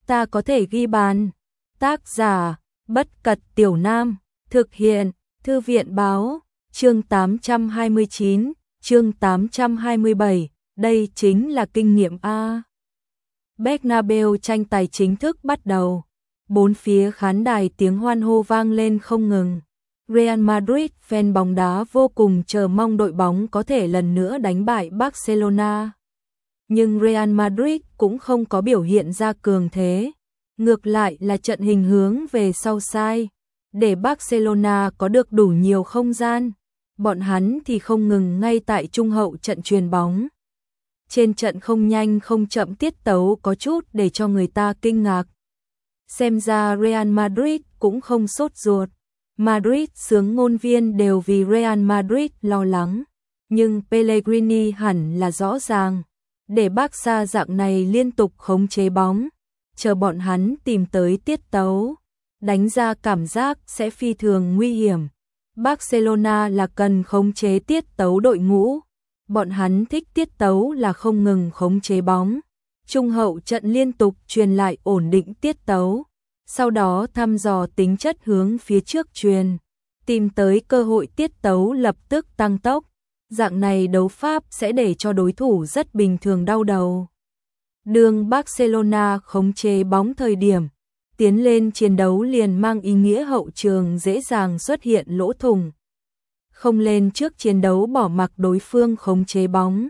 ta có thể ghi bàn. Tác giả, Bất Cật Tiểu Nam, thực hiện, Thư viện báo, chương 829, chương 827, đây chính là kinh nghiệm A. Bernabeu tranh tài chính thức bắt đầu. Bốn phía khán đài tiếng hoan hô vang lên không ngừng. Real Madrid fan bóng đá vô cùng chờ mong đội bóng có thể lần nữa đánh bại Barcelona. Nhưng Real Madrid cũng không có biểu hiện ra cường thế. Ngược lại là trận hình hướng về sau sai, để Barcelona có được đủ nhiều không gian. Bọn hắn thì không ngừng ngay tại trung hậu trận chuyền bóng. Trên trận không nhanh không chậm, tiết tấu có chút để cho người ta kinh ngạc. Xem ra Real Madrid cũng không sốt ruột. Madrid xướng ngôn viên đều vì Real Madrid lo lắng. Nhưng Pellegrini hẳn là rõ ràng, để Barca dạng này liên tục khống chế bóng, chờ bọn hắn tìm tới tiết tấu, đánh ra cảm giác sẽ phi thường nguy hiểm. Barcelona là cần khống chế tiết tấu đội ngũ. Bọn hắn thích tiết tấu là không ngừng khống chế bóng. Trung hậu trận liên tục truyền lại ổn định tiết tấu. Sau đó thăm dò tính chất hướng phía trước truyền. Tìm tới cơ hội tiết tấu lập tức tăng tốc. Dạng này đấu pháp sẽ để cho đối thủ rất bình thường đau đầu. Đường Barcelona khống chế bóng thời điểm tiến lên chiến đấu liền mang ý nghĩa hậu trường dễ dàng xuất hiện lỗ thủng. Không lên trước chiến đấu bỏ mặc đối phương khống chế bóng,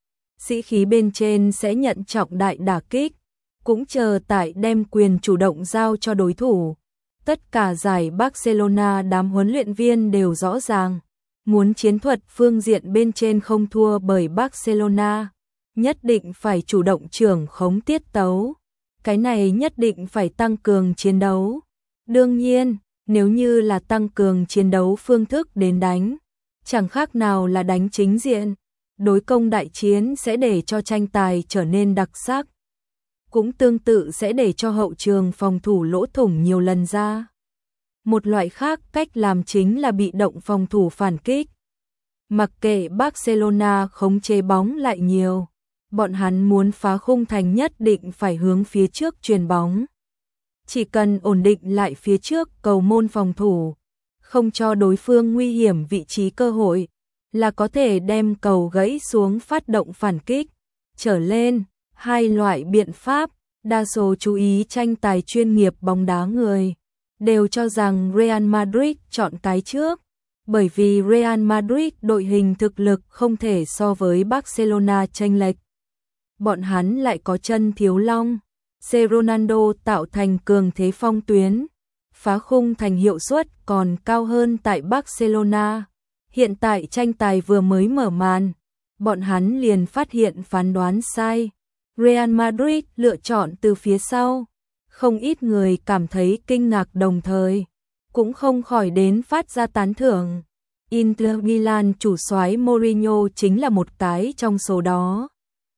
sĩ khí bên trên sẽ nhận trọng đại đả kích. Cũng chờ tại đem quyền chủ động giao cho đối thủ. Tất cả giải Barcelona đám huấn luyện viên đều rõ ràng, muốn chiến thuật phương diện bên trên không thua bởi Barcelona, nhất định phải chủ động trưởng khống tiết tấu. Cái này nhất định phải tăng cường chiến đấu. Đương nhiên, nếu như là tăng cường chiến đấu phương thức đến đánh, chẳng khác nào là đánh chính diện. Đối công đại chiến sẽ để cho tranh tài trở nên đặc sắc. Cũng tương tự sẽ để cho hậu trường phòng thủ lỗ thủng nhiều lần ra. Một loại khác cách làm chính là bị động phòng thủ phản kích. Mặc kệ Barcelona khống chế bóng lại nhiều, bọn hắn muốn phá khung thành nhất định phải hướng phía trước chuyền bóng. Chỉ cần ổn định lại phía trước cầu môn phòng thủ, không cho đối phương nguy hiểm vị trí cơ hội, là có thể đem cầu gãy xuống phát động phản kích. Trở lên, hai loại biện pháp, đa số chú ý tranh tài chuyên nghiệp bóng đá người đều cho rằng Real Madrid chọn cái trước, bởi vì Real Madrid đội hình thực lực không thể so với Barcelona chênh lệch. Bọn hắn lại có chân thiếu long, Ronaldo tạo thành cường thế phong tuyến, phá khung thành hiệu suất còn cao hơn tại Barcelona. Hiện tại tranh tài vừa mới mở màn, bọn hắn liền phát hiện phán đoán sai. Real Madrid lựa chọn từ phía sau. Không ít người cảm thấy kinh ngạc, đồng thời cũng không khỏi đến phát ra tán thưởng. Inter Milan chủ soái Mourinho chính là một cái trong số đó.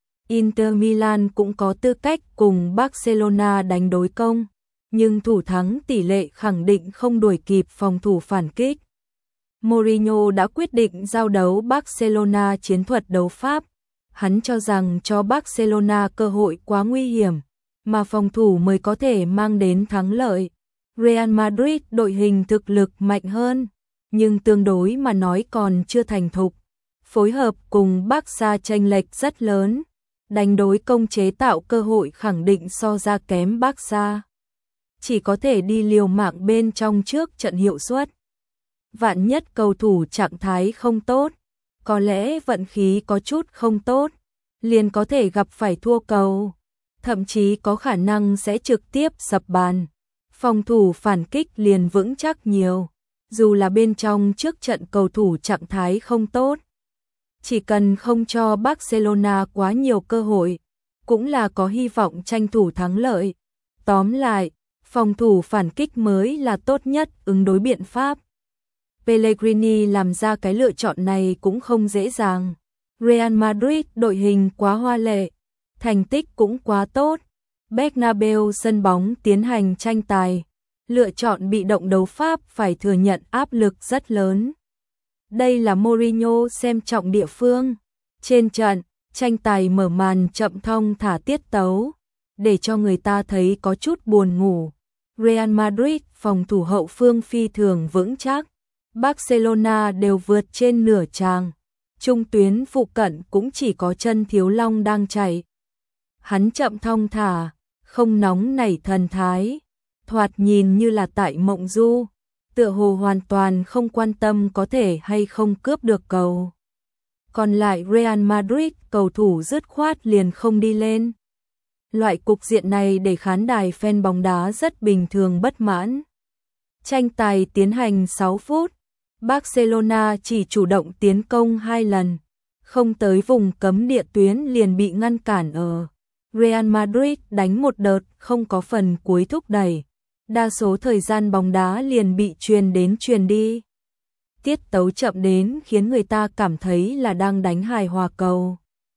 Inter Milan cũng có tư cách cùng Barcelona đánh đối công, nhưng thủ thắng tỷ lệ khẳng định không đuổi kịp phòng thủ phản kích. Mourinho đã quyết định giao đấu Barcelona chiến thuật đấu pháp. Hắn cho rằng cho Barcelona cơ hội quá nguy hiểm, mà phòng thủ mới có thể mang đến thắng lợi. Real Madrid đội hình thực lực mạnh hơn, nhưng tương đối mà nói còn chưa thành thục. Phối hợp cùng Barca chênh lệch rất lớn, đánh đối công chế tạo cơ hội khẳng định so ra kém Barca. Chỉ có thể đi liều mạng bên trong trước trận hiệu suất. Vạn nhất cầu thủ trạng thái không tốt, có lẽ vận khí có chút không tốt, liền có thể gặp phải thua cầu, thậm chí có khả năng sẽ trực tiếp sập bàn. Phòng thủ phản kích liền vững chắc nhiều, dù là bên trong trước trận cầu thủ trạng thái không tốt. Chỉ cần không cho Barcelona quá nhiều cơ hội, cũng là có hy vọng tranh thủ thắng lợi. Tóm lại, phòng thủ phản kích mới là tốt nhất ứng đối biện pháp. Pellegrini làm ra cái lựa chọn này cũng không dễ dàng. Real Madrid đội hình quá hoa lệ, thành tích cũng quá tốt. Bernabeu sân bóng tiến hành tranh tài, lựa chọn bị động đấu pháp phải thừa nhận áp lực rất lớn. Đây là Mourinho xem trọng địa phương. Trên trận, tranh tài mở màn chậm thong thả tiết tấu. để cho người ta thấy có chút buồn ngủ. Real Madrid phòng thủ hậu phương phi thường vững chắc, Barcelona đều vượt trên nửa tràng. Trung tuyến phụ cận cũng chỉ có Chân Thiếu Long đang chạy. Hắn chậm thong thả, không nóng nảy thần thái, thoạt nhìn như là tại mộng du, tựa hồ hoàn toàn không quan tâm có thể hay không cướp được cầu. Còn lại Real Madrid cầu thủ dứt khoát liền không đi lên. Loại cục diện này để khán đài fan bóng đá rất bình thường bất mãn. Tranh tài tiến hành 6 phút, Barcelona chỉ chủ động tiến công 2 lần, không tới vùng cấm địa tuyến liền bị ngăn cản ở. Real Madrid đánh một đợt không có phần cuối thúc đẩy, đa số thời gian bóng đá liền bị truyền đến truyền đi. Tiết tấu chậm đến khiến người ta cảm thấy là đang đánh hài hòa cầu,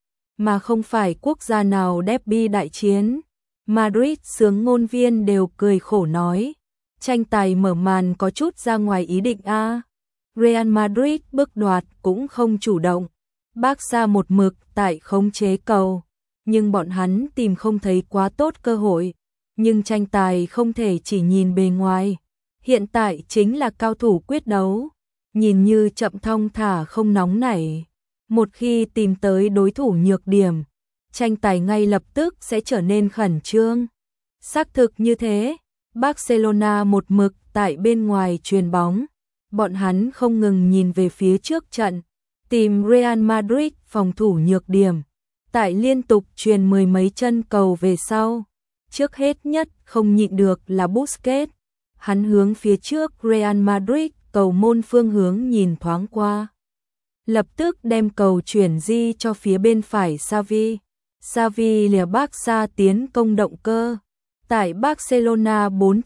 mà không phải quốc gia nào derby đại chiến. Madrid xướng ngôn viên đều cười khổ nói, tranh tài mở màn có chút ra ngoài ý định a. Real Madrid bước đoạt cũng không chủ động, Barca một mực tại khống chế cầu, nhưng bọn hắn tìm không thấy quá tốt cơ hội. Nhưng tranh tài không thể chỉ nhìn bề ngoài, hiện tại chính là cao thủ quyết đấu, nhìn như chậm thong thả không nóng nảy. Một khi tìm tới đối thủ nhược điểm, tranh tài ngay lập tức sẽ trở nên khẩn trương. Xác thực như thế, Barcelona một mực tại bên ngoài chuyền bóng, bọn hắn không ngừng nhìn về phía trước trận, tìm Real Madrid phòng thủ nhược điểm, tại liên tục chuyền mười mấy chân cầu về sau. Trước hết nhất không nhịn được là Busquets, hắn hướng phía trước Real Madrid cầu môn phương hướng nhìn thoáng qua, lập tức đem cầu chuyển di cho phía bên phải Xavi. Xavi lìa Barca tiến công động cơ. Tại Barcelona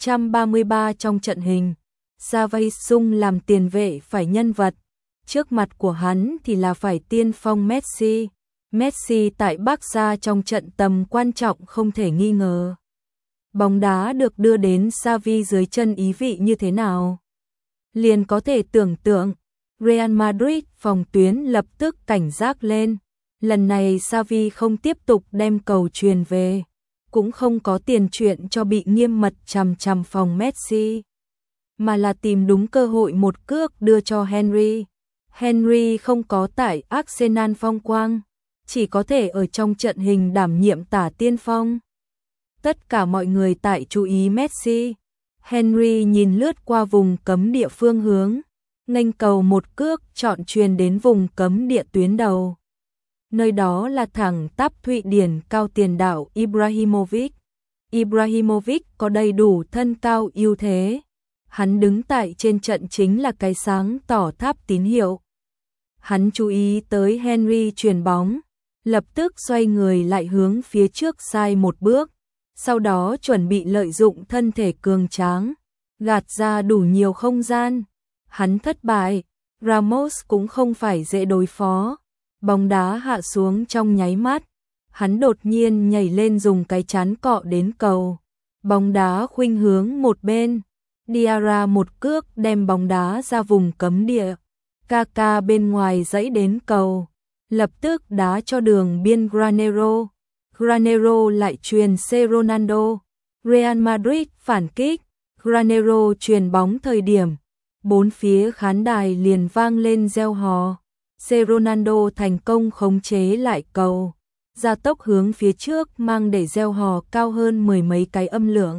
433 trong trận hình, Xavi sung làm tiền vệ phải nhân vật, trước mặt của hắn thì là phải tiên phong Messi. Messi tại Barca trong trận tầm quan trọng không thể nghi ngờ. Bóng đá được đưa đến Xavi dưới chân ý vị như thế nào? Liền có thể tưởng tượng, Real Madrid phòng tuyến lập tức cảnh giác lên. Lần này Xavi không tiếp tục đem cầu truyền về, cũng không có tiền chuyện cho bị nghiêm mật chằm chằm phòng Messi, mà là tìm đúng cơ hội một cước đưa cho Henry. Henry không có tại Arsenal phong quang, chỉ có thể ở trong trận hình đảm nhiệm tả tiên phong. Tất cả mọi người tại chú ý Messi. Henry nhìn lướt qua vùng cấm địa phương hướng, nghênh cầu một cước chọn truyền đến vùng cấm địa tuyến đầu. Nơi đó là thẳng tắp Thụy Điển cao tiền đạo Ibrahimovic. Ibrahimovic có đầy đủ thân cao ưu thế. Hắn đứng tại trên trận chính là cái sáng tỏ tháp tín hiệu. Hắn chú ý tới Henry chuyền bóng, lập tức xoay người lại hướng phía trước sai một bước, sau đó chuẩn bị lợi dụng thân thể cường tráng, gạt ra đủ nhiều không gian. Hắn thất bại, Ramos cũng không phải dễ đối phó. Bóng đá hạ xuống trong nháy mắt, hắn đột nhiên nhảy lên dùng cái chán cọ đến cầu. Bóng đá khuynh hướng một bên, Diarra một cước đem bóng đá ra vùng cấm địa. Kaká bên ngoài dẫy đến cầu, lập tức đá cho đường biên Granero. Granero lại truyền C Ronaldo. Real Madrid phản kích, Granero truyền bóng thời điểm, bốn phía khán đài liền vang lên reo hò. C Ronaldo thành công khống chế lại cầu, gia tốc hướng phía trước mang để reo hò cao hơn mười mấy cái âm lượng.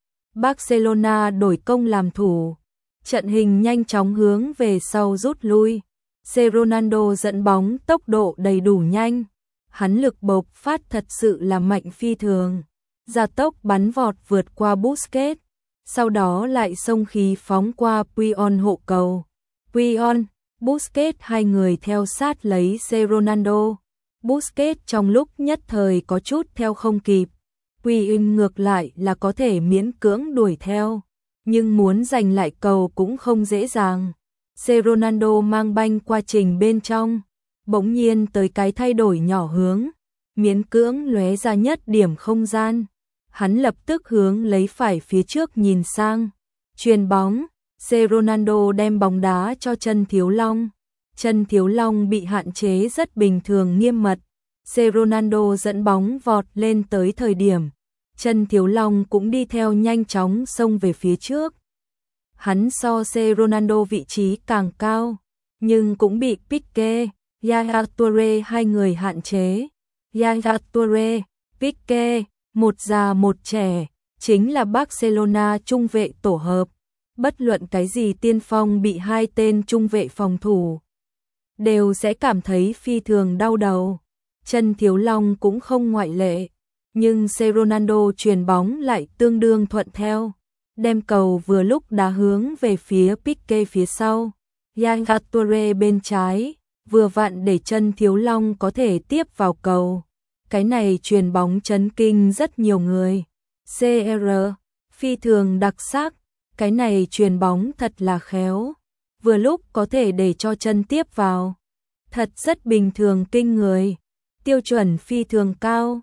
Barcelona đổi công làm thủ, trận hình nhanh chóng hướng về sau rút lui. C Ronaldo dẫn bóng tốc độ đầy đủ nhanh, hắn lực bộc phát thật sự là mạnh phi thường, gia tốc bắn vọt vượt qua Busquets, sau đó lại xông khí phóng qua Puyol hộ cầu. Puyol, Busquets hai người theo sát lấy C Ronaldo. Busquets trong lúc nhất thời có chút theo không kịp, Puyol ngược lại là có thể miễn cưỡng đuổi theo, nhưng muốn giành lại cầu cũng không dễ dàng. C Ronaldo mang banh qua trình bên trong, bỗng nhiên tới cái thay đổi nhỏ hướng, miễn cưỡng lóe ra nhất điểm không gian. Hắn lập tức hướng lấy phải phía trước nhìn sang, chuyền bóng, C Ronaldo đem bóng đá cho Chân Thiếu Long. Chân Thiếu Long bị hạn chế rất bình thường nghiêm mật. C Ronaldo dẫn bóng vọt lên tới thời điểm, Chân Thiếu Long cũng đi theo nhanh chóng xông về phía trước. Hắn so C Ronaldo vị trí càng cao, nhưng cũng bị Pique, Yaya Toure hai người hạn chế. Yaya Toure, Pique, một già một trẻ, chính là Barcelona trung vệ tổ hợp. Bất luận cái gì tiên phong bị hai tên trung vệ phòng thủ, đều sẽ cảm thấy phi thường đau đầu. Chân Thiếu Long cũng không ngoại lệ, nhưng C Ronaldo chuyền bóng lại tương đương thuận theo, đem cầu vừa lúc đá hướng về phía Pique phía sau. Yaya Toure bên trái, vừa vặn để Chân Thiếu Long có thể tiếp vào cầu. Cái này chuyền bóng chấn kinh rất nhiều người. CR, phi thường đặc sắc, cái này chuyền bóng thật là khéo, vừa lúc có thể để cho chân tiếp vào. Thật rất bình thường kinh người, tiêu chuẩn phi thường cao.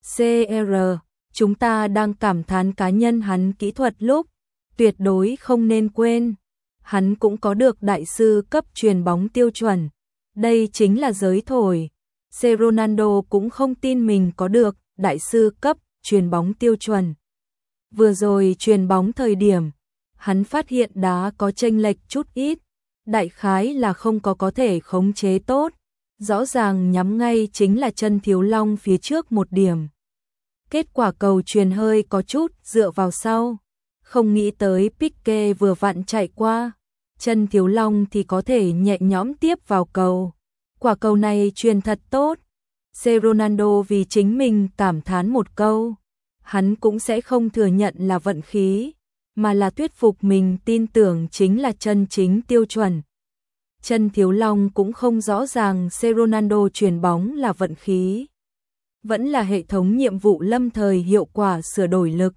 CR, chúng ta đang cảm thán cá nhân hắn kỹ thuật lúc, tuyệt đối không nên quên. Hắn cũng có được đại sư cấp chuyền bóng tiêu chuẩn, đây chính là giới thổi. C Ronaldo cũng không tin mình có được đại sư cấp chuyền bóng tiêu chuẩn. Vừa rồi chuyền bóng thời điểm, hắn phát hiện đá có chênh lệch chút ít, đại khái là không có thể khống chế tốt, rõ ràng nhắm ngay chính là Chân Thiếu Long phía trước một điểm. Kết quả cầu chuyền hơi có chút dựa vào sau, không nghĩ tới Pique vừa vặn chạy qua, Chân Thiếu Long thì có thể nhẹ nhõm tiếp vào cầu. Quả cầu này chuyền thật tốt. C Ronaldo vì chính mình cảm thán một câu, hắn cũng sẽ không thừa nhận là vận khí, mà là thuyết phục mình tin tưởng chính là chân chính tiêu chuẩn. Chân Thiếu Long cũng không rõ ràng C Ronaldo chuyền bóng là vận khí, vẫn là hệ thống nhiệm vụ lâm thời hiệu quả sửa đổi lực.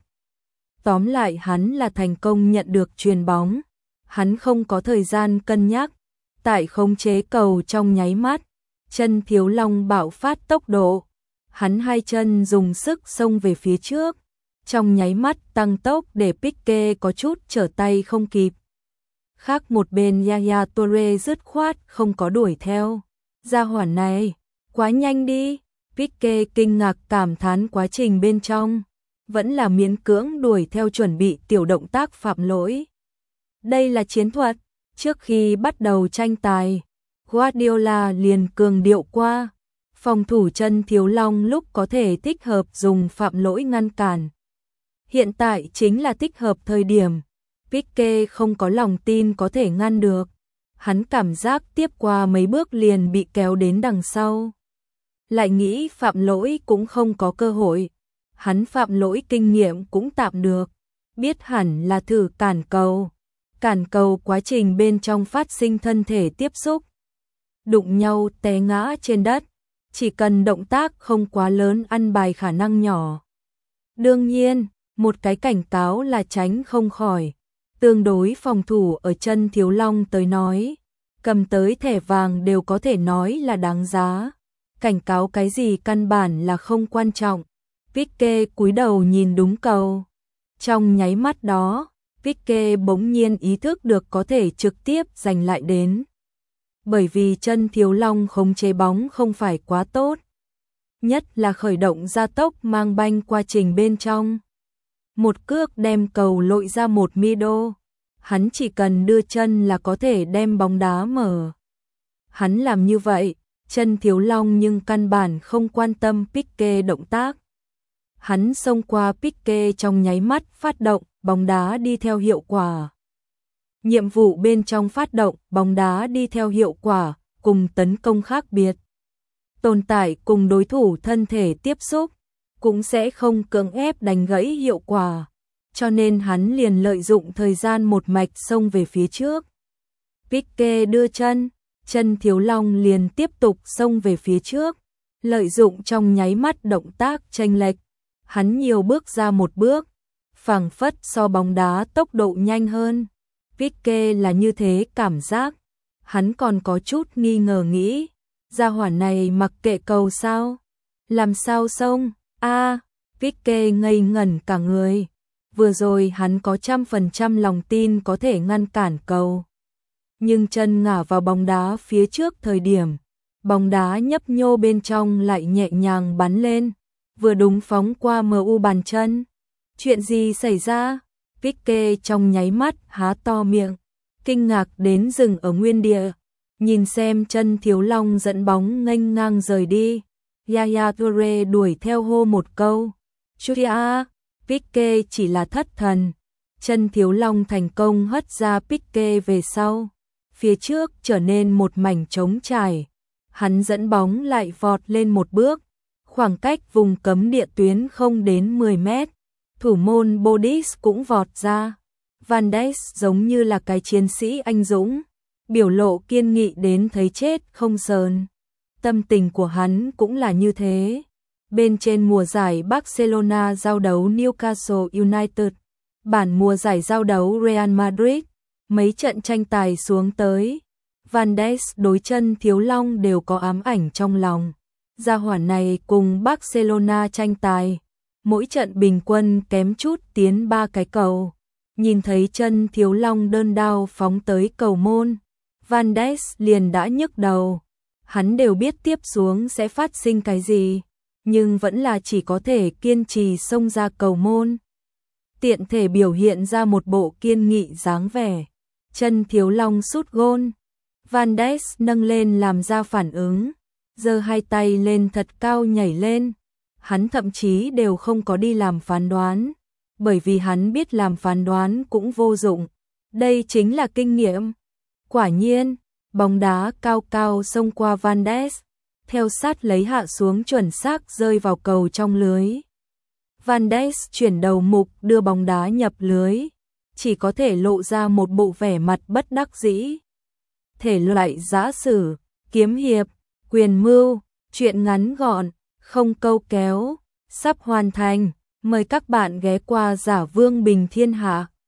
Tóm lại hắn là thành công nhận được chuyền bóng, hắn không có thời gian cân nhắc, tại khống chế cầu trong nháy mắt, Chân Thiếu Long bạo phát tốc độ, hắn hai chân dùng sức xông về phía trước, trong nháy mắt tăng tốc để Pique có chút trở tay không kịp. Khác một bên Yaya Toure dứt khoát không có đuổi theo. Gia hỏa này, quá nhanh đi. Pique kinh ngạc cảm thán quá trình bên trong, vẫn là miễn cưỡng đuổi theo chuẩn bị tiểu động tác phạm lỗi. Đây là chiến thuật, trước khi bắt đầu tranh tài, Guardiola liền cường điệu qua, phòng thủ Chân Thiếu Long lúc có thể thích hợp dùng phạm lỗi ngăn cản. Hiện tại chính là thích hợp thời điểm, Pique không có lòng tin có thể ngăn được, hắn cảm giác tiếp qua mấy bước liền bị kéo đến đằng sau. Lại nghĩ phạm lỗi cũng không có cơ hội, hắn phạm lỗi kinh nghiệm cũng tạm được, biết hẳn là thử cản cầu quá trình bên trong phát sinh thân thể tiếp xúc, đụng nhau té ngã trên đất, chỉ cần động tác không quá lớn ăn bài khả năng nhỏ. Đương nhiên, một cái cảnh cáo là tránh không khỏi, tương đối phòng thủ ở Chân Thiếu Long tới nói, cầm tới thẻ vàng đều có thể nói là đáng giá, cảnh cáo cái gì căn bản là không quan trọng. Pique cúi đầu nhìn đúng cầu, trong nháy mắt đó, Pique bỗng nhiên ý thức được có thể trực tiếp giành lại đến. Bởi vì Chân Thiếu Long khống chế bóng không phải quá tốt, nhất là khởi động gia tốc mang banh quá trình bên trong. Một cước đem cầu lội ra một mi-đô, hắn chỉ cần đưa chân là có thể đem bóng đá mở. Hắn làm như vậy, Chân Thiếu Long nhưng căn bản không quan tâm Pique động tác. Hắn xông qua Pique trong nháy mắt phát động, bóng đá đi theo hiệu quả. Nhiệm vụ bên trong phát động, bóng đá đi theo hiệu quả, cùng tấn công khác biệt. Tồn tại cùng đối thủ thân thể tiếp xúc, cũng sẽ không cưỡng ép đánh gãy hiệu quả. Cho nên hắn liền lợi dụng thời gian một mạch xông về phía trước. Pique đưa chân, Chân Thiếu Long liền tiếp tục xông về phía trước, lợi dụng trong nháy mắt động tác chênh lệch, hắn nhiều bước ra một bước, phảng phất so bóng đá tốc độ nhanh hơn. Pique là như thế cảm giác, hắn còn có chút nghi ngờ nghĩ, gia hỏa này mặc kệ cầu sao, làm sao xông, Pique ngây ngẩn cả người, vừa rồi hắn có 100% lòng tin có thể ngăn cản cầu. Nhưng chân ngả vào bóng đá phía trước thời điểm, bóng đá nhấp nhô bên trong lại nhẹ nhàng bắn lên, vừa đúng phóng qua MU bàn chân. Chuyện gì xảy ra? Pique trong nháy mắt há to miệng, kinh ngạc đến dừng ở nguyên địa, nhìn xem chân Thiếu Long dẫn bóng nghênh ngang rời đi. Yaya Toure đuổi theo hô một câu, Chuia, Pique chỉ là thất thần. Chân Thiếu Long thành công hất ra Pique về sau, phía trước trở nên một mảnh trống trải. Hắn dẫn bóng lại vọt lên một bước, khoảng cách vùng cấm địa tuyến không đến 10 mét. Thủ môn Bodis cũng vọt ra. Van Dijk giống như là cái chiến sĩ anh dũng, biểu lộ kiên nghị đến thấy chết không sờn. Tâm tình của hắn cũng là như thế. Bên trên mùa giải Barcelona giao đấu Newcastle United, bản mùa giải giao đấu Real Madrid, mấy trận tranh tài xuống tới, Van Dijk đối chân Thiếu Long đều có ám ảnh trong lòng. Gia hỏa này cùng Barcelona tranh tài, mỗi trận bình quân kém chút tiến 3 cái cầu. Nhìn thấy chân Thiếu Long đơn đao phóng tới cầu môn, Van Dijk liền đã nhức đầu. Hắn đều biết tiếp xuống sẽ phát sinh cái gì, nhưng vẫn là chỉ có thể kiên trì xông ra cầu môn. Tiện thể biểu hiện ra một bộ kiên nghị dáng vẻ. Chân Thiếu Long sút gôn, Van Dijk nâng lên làm ra phản ứng, giơ hai tay lên thật cao nhảy lên. Hắn thậm chí đều không có đi làm phán đoán, bởi vì hắn biết làm phán đoán cũng vô dụng. Đây chính là kinh nghiệm. Quả nhiên, bóng đá cao cao xông qua Van Dijk, theo sát lấy hạ xuống chuẩn xác rơi vào cầu trong lưới. Van Dijk chuyển đầu mục đưa bóng đá nhập lưới, chỉ có thể lộ ra một bộ vẻ mặt bất đắc dĩ. Thể loại giã sử, kiếm hiệp, quyền mưu, truyện ngắn gọn, không câu kéo, sắp hoàn thành. Mời các bạn ghé qua Giả Vương Bình Thiên Hạ.